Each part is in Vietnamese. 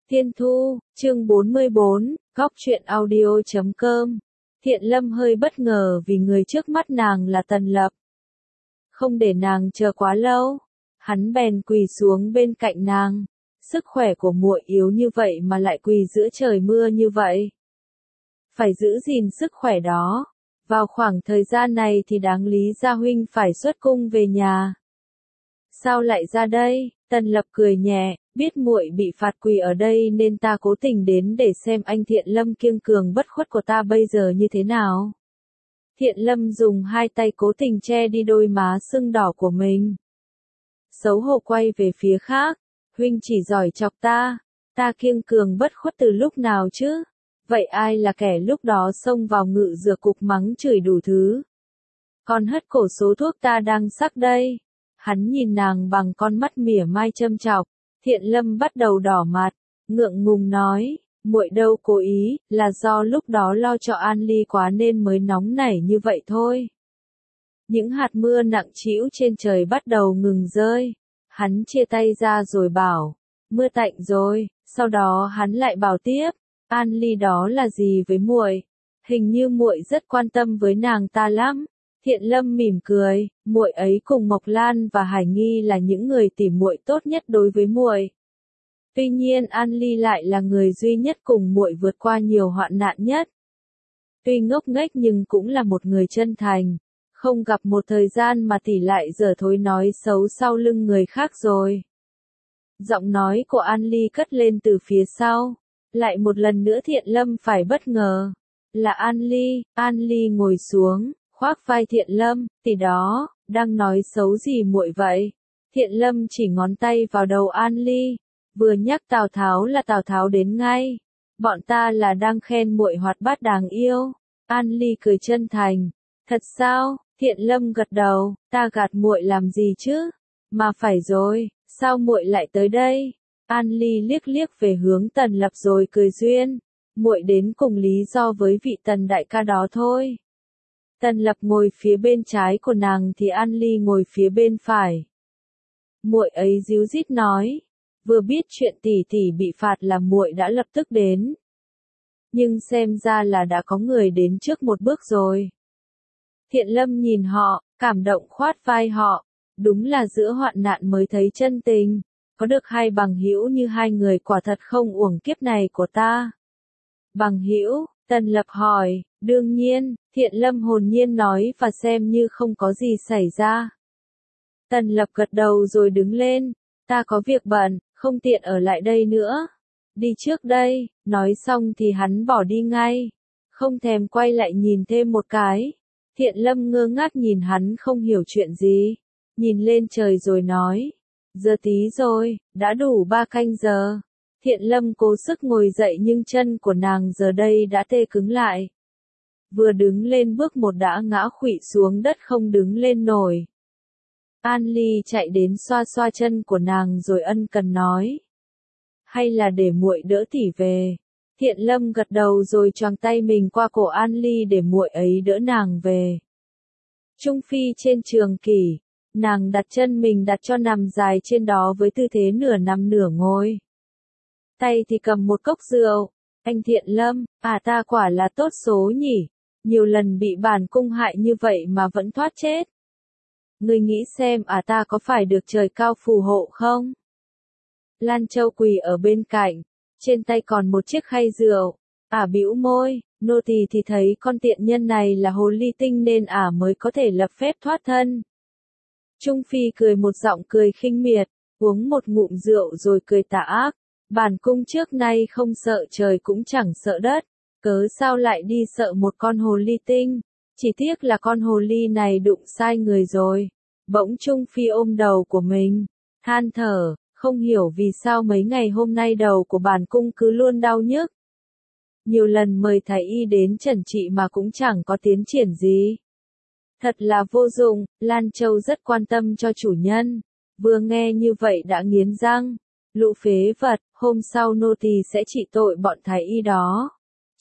Tiên Thu, chương 44, góc truyện audio.com. Thiện Lâm hơi bất ngờ vì người trước mắt nàng là Tần Lập. Không để nàng chờ quá lâu, hắn bèn quỳ xuống bên cạnh nàng. Sức khỏe của muội yếu như vậy mà lại quỳ giữa trời mưa như vậy. Phải giữ gìn sức khỏe đó. Vào khoảng thời gian này thì đáng lý gia huynh phải xuất cung về nhà. Sao lại ra đây? Tần Lập cười nhẹ, biết muội bị phạt quỳ ở đây nên ta cố tình đến để xem anh Thiện Lâm kiêng cường bất khuất của ta bây giờ như thế nào. Thiện Lâm dùng hai tay cố tình che đi đôi má sưng đỏ của mình. Xấu hổ quay về phía khác, huynh chỉ giỏi chọc ta kiêng cường bất khuất từ lúc nào chứ? Vậy ai là kẻ lúc đó xông vào ngự dược cục mắng chửi đủ thứ? Còn hất cổ số thuốc ta đang sắc đây. Hắn nhìn nàng bằng con mắt mỉa mai châm chọc. Thiện Lâm bắt đầu đỏ mặt, ngượng ngùng nói, muội đâu cố ý, là do lúc đó lo cho An Ly quá nên mới nóng nảy như vậy thôi. Những hạt mưa nặng trĩu trên trời bắt đầu ngừng rơi. Hắn chia tay ra rồi bảo, mưa tạnh rồi. Sau đó hắn lại bảo tiếp, An Ly đó là gì với muội? Hình như muội rất quan tâm với nàng ta lắm. Thiện Lâm mỉm cười, muội ấy cùng Mộc Lan và Hải Nghi là những người tỉ muội tốt nhất đối với muội. Tuy nhiên An Ly lại là người duy nhất cùng muội vượt qua nhiều hoạn nạn nhất. Tuy ngốc nghếch nhưng cũng là một người chân thành, không gặp một thời gian mà tỷ lại dở thối nói xấu sau lưng người khác rồi. Giọng nói của An Ly cất lên từ phía sau, lại một lần nữa Thiện Lâm phải bất ngờ. Là An Ly ngồi xuống. Khoác vai Thiện Lâm, tỷ đó, đang nói xấu gì muội vậy? Thiện Lâm chỉ ngón tay vào đầu An Ly, vừa nhắc Tào Tháo là Tào Tháo đến ngay. Bọn ta là đang khen muội hoạt bát đáng yêu. An Ly cười chân thành. Thật sao? Thiện Lâm gật đầu, ta gạt muội làm gì chứ? Mà phải rồi, sao muội lại tới đây? An Ly liếc liếc về hướng Tần Lập rồi cười duyên. Muội đến cùng lý do với vị Tần đại ca đó thôi. Tần Lập ngồi phía bên trái của nàng thì An Ly ngồi phía bên phải. Muội ấy díu dít nói, vừa biết chuyện tỷ tỷ bị phạt là muội đã lập tức đến. Nhưng xem ra là đã có người đến trước một bước rồi. Thiện Lâm nhìn họ, cảm động khoát vai họ, đúng là giữa hoạn nạn mới thấy chân tình, có được hai bằng hữu như hai người quả thật không uổng kiếp này của ta. Bằng hữu? Tần Lập hỏi, đương nhiên, Thiện Lâm hồn nhiên nói và xem như không có gì xảy ra. Tần Lập gật đầu rồi đứng lên, ta có việc bận, không tiện ở lại đây nữa. Đi trước đây, nói xong thì hắn bỏ đi ngay, không thèm quay lại nhìn thêm một cái. Thiện Lâm ngơ ngác nhìn hắn không hiểu chuyện gì, nhìn lên trời rồi nói, giờ tí rồi, đã đủ 3 canh giờ. Thiện Lâm cố sức ngồi dậy nhưng chân của nàng giờ đây đã tê cứng lại. Vừa đứng lên bước một đã ngã khuỵu xuống đất không đứng lên nổi. An Ly chạy đến xoa xoa chân của nàng rồi ân cần nói. Hay là để muội đỡ tỷ về. Thiện Lâm gật đầu rồi choàng tay mình qua cổ An Ly để muội ấy đỡ nàng về. Trung Phi trên trường kỷ, nàng đặt chân mình đặt cho nằm dài trên đó với tư thế nửa nằm nửa ngồi. Tay thì cầm một cốc rượu. Anh Thiện Lâm, ta quả là tốt số nhỉ, nhiều lần bị bản cung hại như vậy mà vẫn thoát chết. Ngươi nghĩ xem ta có phải được trời cao phù hộ không? Lan Châu quỳ ở bên cạnh, trên tay còn một chiếc khay rượu. Bĩu môi, nô tỳ thì thấy con tiện nhân này là hồ ly tinh nên mới có thể lập phép thoát thân. Trung Phi cười một giọng cười khinh miệt, uống một ngụm rượu rồi cười tà ác. Bản cung trước nay không sợ trời cũng chẳng sợ đất, cớ sao lại đi sợ một con hồ ly tinh, chỉ tiếc là con hồ ly này đụng sai người rồi. Bỗng Trung Phi ôm đầu của mình, than thở, không hiểu vì sao mấy ngày hôm nay đầu của bản cung cứ luôn đau nhức. Nhiều lần mời thái y đến chẩn trị mà cũng chẳng có tiến triển gì. Thật là vô dụng, Lan Châu rất quan tâm cho chủ nhân, vừa nghe như vậy đã nghiến răng. Lũ phế vật, hôm sau nô tỳ sẽ trị tội bọn thái y đó.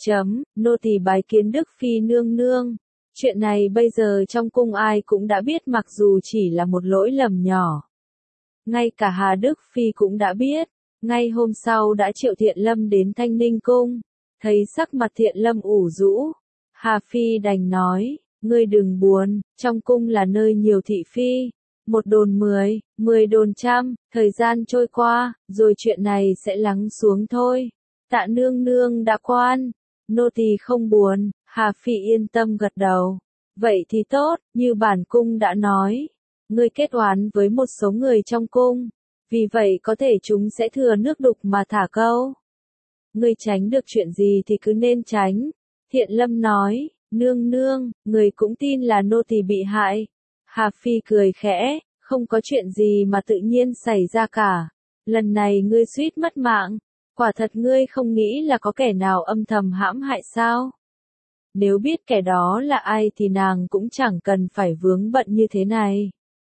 Nô tỳ bái kiến Đức Phi nương nương. Chuyện này bây giờ trong cung ai cũng đã biết mặc dù chỉ là một lỗi lầm nhỏ. Ngay cả Hà Đức Phi cũng đã biết. Ngay hôm sau đã triệu Thiện Lâm đến Thanh Ninh Cung, thấy sắc mặt Thiện Lâm ủ rũ, Hà Phi đành nói, ngươi đừng buồn, trong cung là nơi nhiều thị phi, một đồn 10, 10 đồn trăm, thời gian trôi qua, rồi chuyện này sẽ lắng xuống thôi. Tạ nương nương đã quan, nô tỳ không buồn, Hà Phi yên tâm gật đầu. Vậy thì tốt, như bản cung đã nói, ngươi kết oán với một số người trong cung, vì vậy có thể chúng sẽ thừa nước đục mà thả câu. Ngươi tránh được chuyện gì thì cứ nên tránh. Thiện Lâm nói, nương nương, người cũng tin là nô tỳ bị hại. Hà Phi cười khẽ, không có chuyện gì mà tự nhiên xảy ra cả. Lần này ngươi suýt mất mạng, quả thật ngươi không nghĩ là có kẻ nào âm thầm hãm hại sao? Nếu biết kẻ đó là ai thì nàng cũng chẳng cần phải vướng bận như thế này.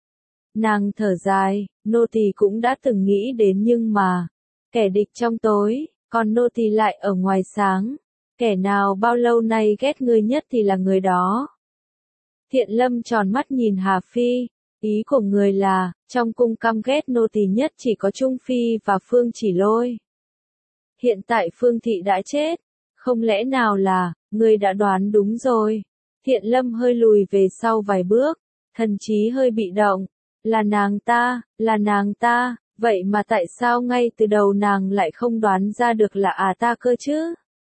Nàng thở dài, nô tỳ cũng đã từng nghĩ đến nhưng mà, kẻ địch trong tối, còn nô tỳ lại ở ngoài sáng. Kẻ nào bao lâu nay ghét ngươi nhất thì là người đó. Thiện Lâm tròn mắt nhìn Hà Phi, ý của người là, trong cung căm ghét nô tỳ nhất chỉ có Trung Phi và Phương Chỉ Lôi. Hiện tại Phương Thị đã chết, không lẽ nào là, ngươi đã đoán đúng rồi. Thiện Lâm hơi lùi về sau vài bước, thần trí hơi bị động, là nàng ta, vậy mà tại sao ngay từ đầu nàng lại không đoán ra được là ta cơ chứ?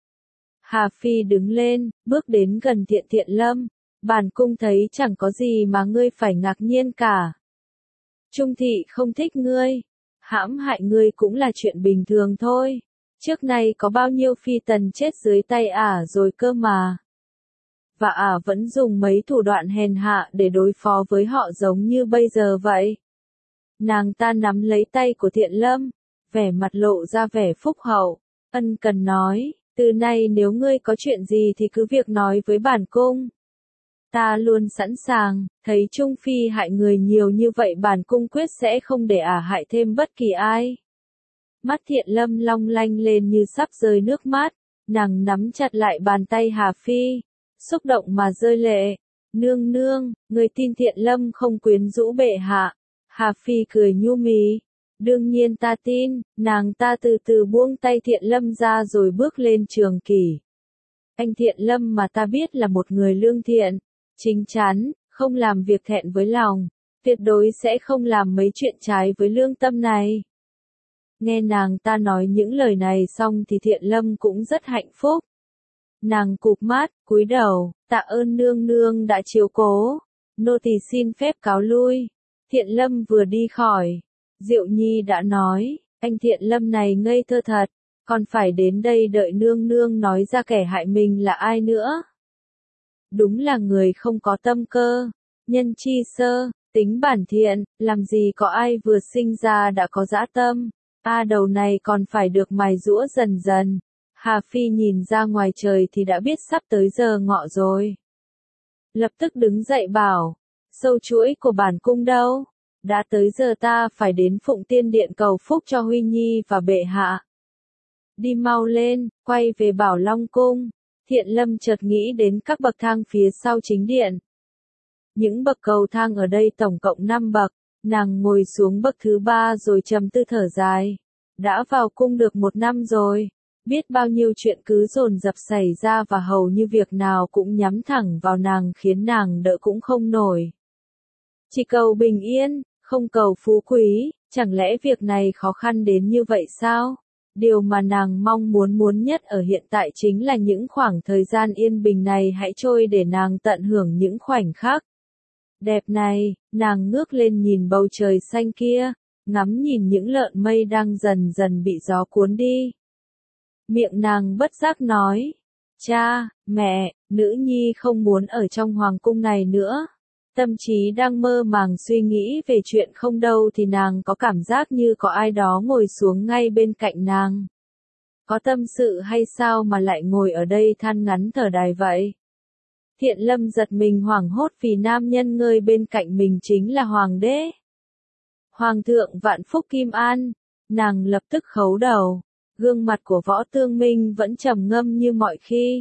Hà Phi đứng lên, bước đến gần Thiện Lâm, bản cung thấy chẳng có gì mà ngươi phải ngạc nhiên cả. Trung thị không thích ngươi, hãm hại ngươi cũng là chuyện bình thường thôi. Trước nay có bao nhiêu phi tần chết dưới tay rồi cơ mà. Và vẫn dùng mấy thủ đoạn hèn hạ để đối phó với họ giống như bây giờ vậy. Nàng ta nắm lấy tay của Thiện Lâm, vẻ mặt lộ ra vẻ phúc hậu, ân cần nói, từ nay nếu ngươi có chuyện gì thì cứ việc nói với bản cung. Ta luôn sẵn sàng, thấy Trung Phi hại người nhiều như vậy bản cung quyết sẽ không để hại thêm bất kỳ ai. Mắt Thiện Lâm long lanh lên như sắp rơi nước mắt, nàng nắm chặt lại bàn tay Hà Phi, xúc động mà rơi lệ. Nương nương, người tin Thiện Lâm không quyến rũ bệ hạ. Hà Phi cười nhu mì. Đương nhiên ta tin, nàng ta từ từ buông tay Thiện Lâm ra rồi bước lên trường kỷ. Anh Thiện Lâm mà ta biết là một người lương thiện, chính chắn, không làm việc thẹn với lòng, tuyệt đối sẽ không làm mấy chuyện trái với lương tâm này. Nghe nàng ta nói những lời này xong thì Thiện Lâm cũng rất hạnh phúc. Nàng cụp mắt, cúi đầu, tạ ơn nương nương đã chiếu cố, nô tỳ xin phép cáo lui. Thiện Lâm vừa đi khỏi, Diệu Nhi đã nói, anh Thiện Lâm này ngây thơ thật, còn phải đến đây đợi nương nương nói ra kẻ hại mình là ai nữa. Đúng là người không có tâm cơ, nhân chi sơ, tính bản thiện, làm gì có ai vừa sinh ra đã có dã tâm, đầu này còn phải được mài giũa dần dần. Hà Phi nhìn ra ngoài trời thì đã biết sắp tới giờ ngọ rồi. Lập tức đứng dậy bảo, sâu chuỗi của bản cung đâu? Đã tới giờ ta phải đến Phụng Tiên Điện cầu phúc cho Huy Nhi và bệ hạ. Đi mau lên, quay về Bảo Long Cung. Thiện Lâm chợt nghĩ đến các bậc thang phía sau chính điện. Những bậc cầu thang ở đây tổng cộng 5 bậc, nàng ngồi xuống bậc thứ 3 rồi trầm tư thở dài. Đã vào cung được 1 năm rồi, biết bao nhiêu chuyện cứ dồn dập xảy ra và hầu như việc nào cũng nhắm thẳng vào nàng khiến nàng đỡ cũng không nổi. Chỉ cầu bình yên, không cầu phú quý, chẳng lẽ việc này khó khăn đến như vậy sao? Điều mà nàng mong muốn nhất ở hiện tại chính là những khoảng thời gian yên bình này hãy trôi để nàng tận hưởng những khoảnh khắc đẹp này. Nàng ngước lên nhìn bầu trời xanh kia, ngắm nhìn những lợn mây đang dần dần bị gió cuốn đi. Miệng nàng bất giác nói, cha, mẹ, nữ nhi không muốn ở trong hoàng cung này nữa. Tâm trí đang mơ màng suy nghĩ về chuyện không đâu thì nàng có cảm giác như có ai đó ngồi xuống ngay bên cạnh nàng. Có tâm sự hay sao mà lại ngồi ở đây than ngắn thở dài vậy? Thiện Lâm giật mình hoảng hốt vì nam nhân ngơi bên cạnh mình chính là hoàng đế. Hoàng thượng vạn phúc kim an, nàng lập tức khấu đầu, gương mặt của Võ Tương Minh vẫn trầm ngâm như mọi khi.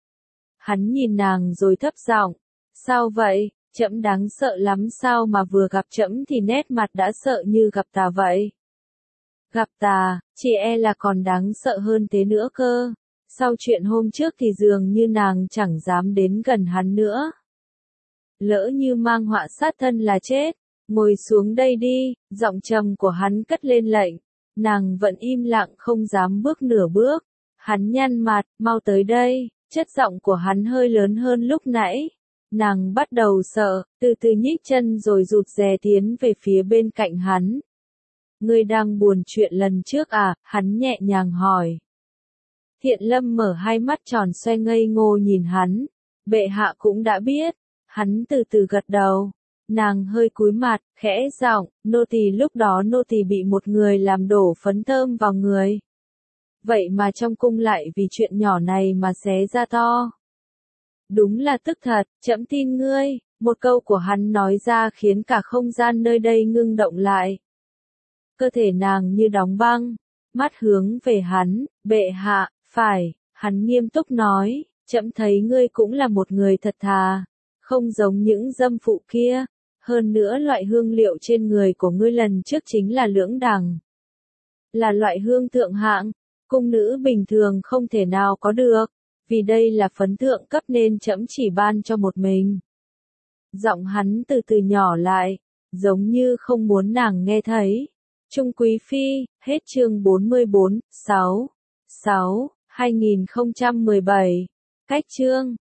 Hắn nhìn nàng rồi thấp giọng, sao vậy? Trẫm đáng sợ lắm sao mà vừa gặp trẫm thì nét mặt đã sợ như gặp tà vậy. Gặp ta, chỉ e là còn đáng sợ hơn thế nữa cơ. Sau chuyện hôm trước thì dường như nàng chẳng dám đến gần hắn nữa. Lỡ như mang họa sát thân là chết. Ngồi xuống đây đi, giọng trầm của hắn cất lên lệnh. Nàng vẫn im lặng không dám bước nửa bước. Hắn nhăn mặt, mau tới đây, chất giọng của hắn hơi lớn hơn lúc nãy. Nàng bắt đầu sợ, từ từ nhích chân rồi rụt rè tiến về phía bên cạnh hắn. Ngươi đang buồn chuyện lần trước à? Hắn nhẹ nhàng hỏi. Thiện Lâm mở hai mắt tròn xoe ngây ngô nhìn hắn. Bệ hạ cũng đã biết. Hắn từ từ gật đầu. Nàng hơi cúi mặt, khẽ giọng, nô tỳ lúc đó nô tỳ bị một người làm đổ phấn thơm vào người. Vậy mà trong cung lại vì chuyện nhỏ này mà xé ra to. Đúng là tức thật, trẫm tin ngươi. Một câu của hắn nói ra khiến cả không gian nơi đây ngưng động lại. Cơ thể nàng như đóng băng, mắt hướng về hắn, bệ hạ, phải, hắn nghiêm túc nói, trẫm thấy ngươi cũng là một người thật thà, không giống những dâm phụ kia, hơn nữa loại hương liệu trên người của ngươi lần trước chính là lưỡng đằng. Là loại hương thượng hạng, cung nữ bình thường không thể nào có được, vì đây là phấn thượng cấp nên trẫm chỉ ban cho một mình. Giọng hắn từ từ nhỏ lại, giống như không muốn nàng nghe thấy. Trung Quý Phi, hết chương 44, 6, 2017. Cách chương